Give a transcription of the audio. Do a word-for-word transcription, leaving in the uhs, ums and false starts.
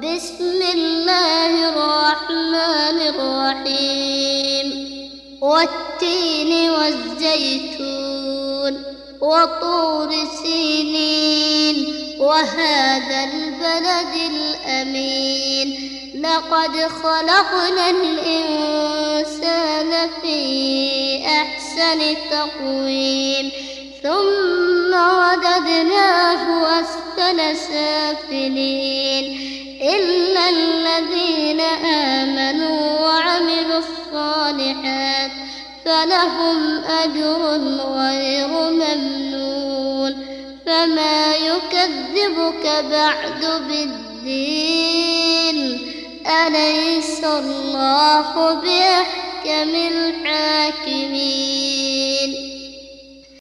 بسم الله الرحمن الرحيم والتين والزيتون وطور سينين وهذا البلد الأمين لقد خلقنا الإنسان في أحسن تقويم ثم رددناه أسفل سافلين إلا الذين آمنوا وعملوا الصالحات فلهم أجر غير ممنون فما يكذبك بعد بالدين أليس الله بأحكم الحاكمين.